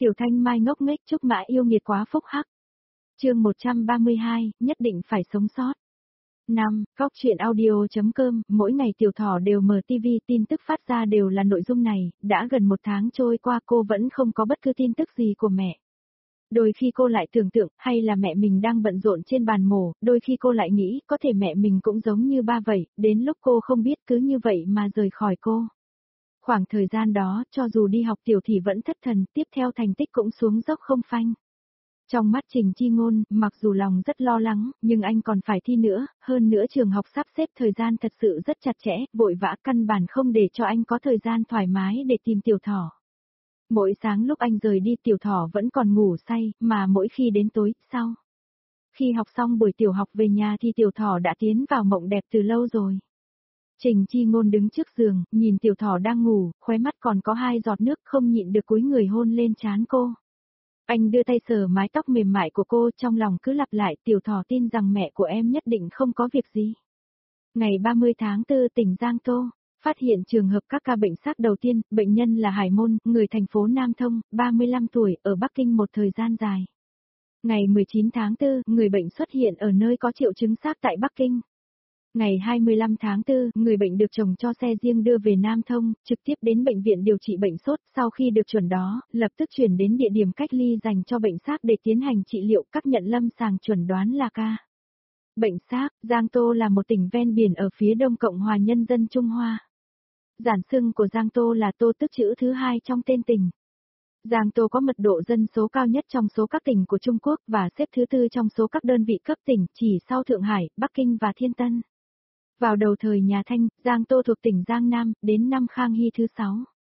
Tiểu Thanh Mai ngốc nghếch chúc mã yêu nghiệt quá phúc hắc. Chương 132, nhất định phải sống sót. 5. Góc chuyện audio.com, mỗi ngày Tiểu Thỏ đều mở TV, tin tức phát ra đều là nội dung này, đã gần 1 tháng trôi qua cô vẫn không có bất cứ tin tức gì của mẹ. Đôi khi cô lại tưởng tượng, hay là mẹ mình đang bận rộn trên bàn mổ, đôi khi cô lại nghĩ, có thể mẹ mình cũng giống như ba vậy, đến lúc cô không biết cứ như vậy mà rời khỏi cô. Khoảng thời gian đó, cho dù đi học Tiểu Thị vẫn thất thần, tiếp theo thành tích cũng xuống dốc không phanh. Trong mắt Trình Chi Ngôn, mặc dù lòng rất lo lắng, nhưng anh còn phải thi nữa, hơn nữa trường học sắp xếp thời gian thật sự rất chặt chẽ, vội vã căn bản không để cho anh có thời gian thoải mái để tìm Tiểu Thỏ. Mỗi sáng lúc anh rời đi Tiểu Thỏ vẫn còn ngủ say, mà mỗi khi đến tối, sau. Khi học xong buổi tiểu học về nhà thì Tiểu Thỏ đã tiến vào mộng đẹp từ lâu rồi. Trình Chi Ngôn đứng trước giường, nhìn Tiểu Thỏ đang ngủ, khóe mắt còn có 2 giọt nước không nhịn được cúi người hôn lên trán cô. Anh đưa tay sờ mái tóc mềm mại của cô, trong lòng cứ lặp lại, Tiểu Thỏ tin rằng mẹ của em nhất định không có việc gì. Ngày 30 tháng 4 tỉnh Giang Tô, phát hiện trường hợp các ca bệnh SARS đầu tiên, bệnh nhân là Hải Môn, người thành phố Nam Thông, 35 tuổi, ở Bắc Kinh một thời gian dài. Ngày 19 tháng 4, người bệnh xuất hiện ở nơi có triệu chứng SARS tại Bắc Kinh. Ngày 25 tháng 4, người bệnh được chồng cho xe riêng đưa về Nam Thông, trực tiếp đến bệnh viện điều trị bệnh sốt, sau khi được chuẩn đó, lập tức chuyển đến địa điểm cách ly dành cho bệnh SARS để tiến hành trị liệu, các nhận lâm sàng chuẩn đoán là ca. Bệnh SARS, Giang Tô là một tỉnh ven biển ở phía đông Cộng hòa Nhân dân Trung Hoa. Giản xưng của Giang Tô là Tô, tức chữ thứ 2 trong tên tỉnh. Giang Tô có mật độ dân số cao nhất trong số các tỉnh của Trung Quốc và xếp thứ 4 trong số các đơn vị cấp tỉnh, chỉ sau Thượng Hải, Bắc Kinh và Thiên Tân. Vào đầu thời nhà Thanh, Giang Tô thuộc tỉnh Giang Nam, đến năm Khang Hy thứ 6.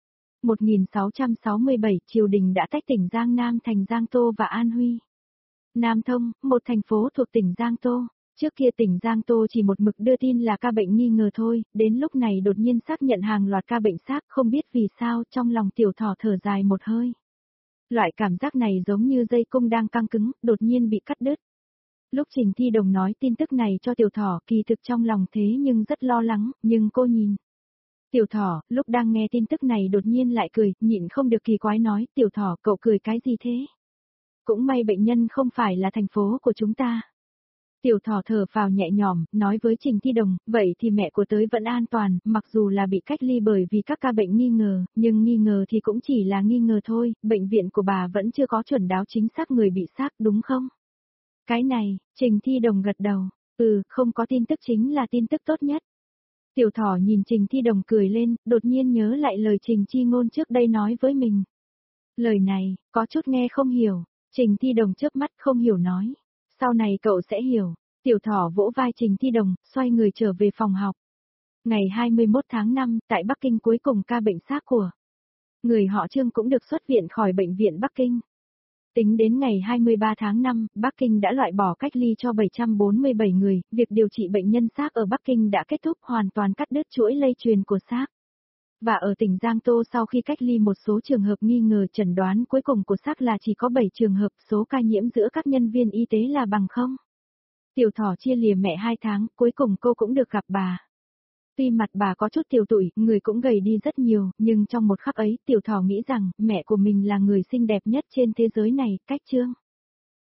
1667, triều đình đã tách tỉnh Giang Nam thành Giang Tô và An Huy. Nam Thông, một thành phố thuộc tỉnh Giang Tô. Trước kia tỉnh Giang Tô chỉ một mực đưa tin là ca bệnh nghi ngờ thôi, đến lúc này đột nhiên xác nhận hàng loạt ca bệnh SARS, không biết vì sao trong lòng Tiểu Thỏ thở dài một hơi. Loại cảm giác này giống như dây cung đang căng cứng, đột nhiên bị cắt đứt. Lúc Trình Thi Đồng nói tin tức này cho Tiểu Thỏ, kỳ thực trong lòng thế nhưng rất lo lắng, nhưng cô nhìn. Tiểu Thỏ, lúc đang nghe tin tức này đột nhiên lại cười, nhịn không được kỳ quái nói, Tiểu Thỏ cậu cười cái gì thế? Cũng may bệnh nhân không phải là thành phố của chúng ta. Tiểu Thỏ thở vào nhẹ nhõm, nói với Trình Thi Đồng, vậy thì mẹ của tới vẫn an toàn, mặc dù là bị cách ly bởi vì các ca bệnh nghi ngờ, nhưng nghi ngờ thì cũng chỉ là nghi ngờ thôi, bệnh viện của bà vẫn chưa có chuẩn đoán chính xác người bị SARS đúng không? Cái này, Trình Thi Đồng gật đầu, không có tin tức chính là tin tức tốt nhất. Tiểu Thỏ nhìn Trình Thi Đồng cười lên, đột nhiên nhớ lại lời Trình Chi Ngôn trước đây nói với mình. Lời này, có chút nghe không hiểu, Trình Thi Đồng chớp mắt không hiểu nói. Sau này cậu sẽ hiểu. Tiểu Thỏ vỗ vai Trình Thi Đồng, xoay người trở về phòng học. Ngày 21 tháng 5, tại Bắc Kinh cuối cùng ca bệnh SARS của người họ Trương cũng được xuất viện khỏi bệnh viện Bắc Kinh. Tính đến ngày 23 tháng 5, Bắc Kinh đã loại bỏ cách ly cho 747 người, việc điều trị bệnh nhân SARS ở Bắc Kinh đã kết thúc, hoàn toàn cắt đứt chuỗi lây truyền của SARS. Và ở tỉnh Giang Tô sau khi cách ly một số trường hợp nghi ngờ, chẩn đoán cuối cùng của SARS là chỉ có 7 trường hợp, số ca nhiễm giữa các nhân viên y tế là bằng không. Tiểu Thỏ chia lìa mẹ 2 tháng, cuối cùng cô cũng được gặp bà. Tuy mặt bà có chút tiểu tụy, người cũng gầy đi rất nhiều, nhưng trong một khắc ấy, Tiểu Thỏ nghĩ rằng mẹ của mình là người xinh đẹp nhất trên thế giới này, cách Trương